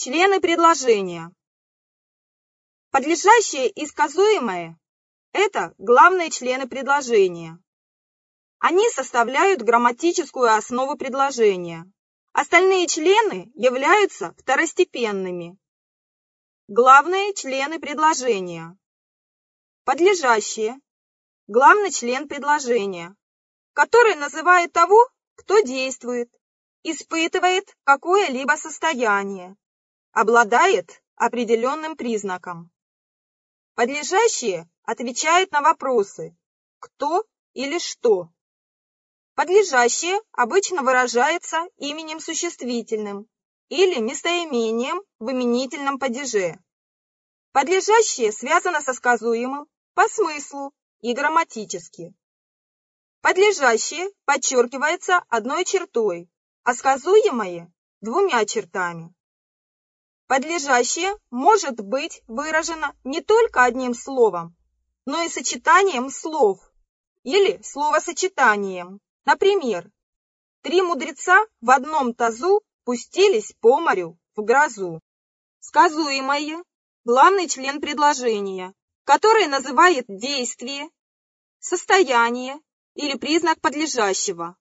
Члены предложения. Подлежащее и сказуемое – это главные члены предложения. Они составляют грамматическую основу предложения. Остальные члены являются второстепенными. Главные члены предложения. Подлежащее – главный член предложения, который называет того, кто действует, испытывает какое-либо состояние, обладает определенным признаком. Подлежащее отвечает на вопросы «кто» или «что». Подлежащее обычно выражается именем существительным или местоимением в именительном падеже. Подлежащее связано со сказуемым по смыслу и грамматически. Подлежащее подчеркивается одной чертой, а сказуемое – двумя чертами. Подлежащее может быть выражено не только одним словом, но и сочетанием слов или словосочетанием. Например, 3 мудреца в одном тазу пустились по морю в грозу. Сказуемое – главный член предложения, который называет действие, состояние или признак подлежащего.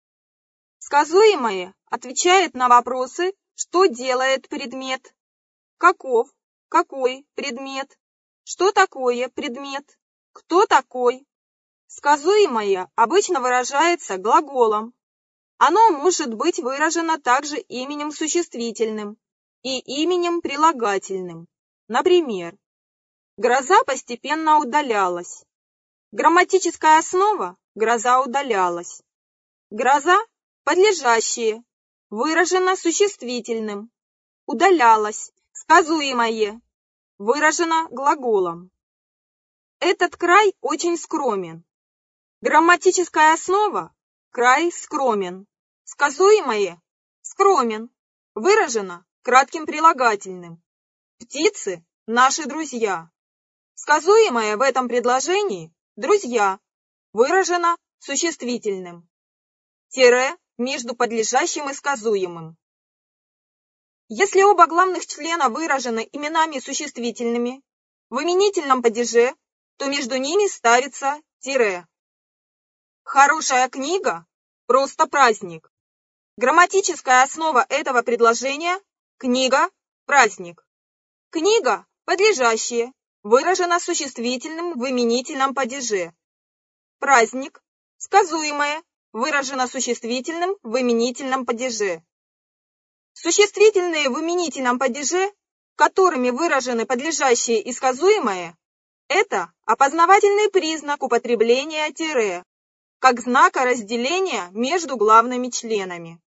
Сказуемое отвечает на вопросы, что делает предмет, каков, какой предмет, что такое предмет, кто такой. Сказуемое обычно выражается глаголом. Оно может быть выражено также именем существительным и именем прилагательным. Например, гроза постепенно удалялась. Грамматическая основа – гроза удалялась. Гроза – подлежащее, выражено существительным. Удалялась, сказуемое, выражено глаголом. Этот край очень скромен. Грамматическая основа – край скромен. Сказуемое – скромен, выражено кратким прилагательным. Птицы – наши друзья. Сказуемое в этом предложении – друзья, выражено существительным. Тире между подлежащим и сказуемым. Если оба главных члена выражены именами существительными в именительном падеже, то между ними ставится тире. Хорошая книга – просто праздник. Грамматическая основа этого предложения – книга, праздник. Книга – подлежащее, выражено существительным в именительном падеже. Праздник – сказуемое, выражено существительным в именительном падеже. Существительные в именительном падеже, которыми выражены подлежащее и сказуемое, это опознавательный признак употребления тире, как знака разделения между главными членами.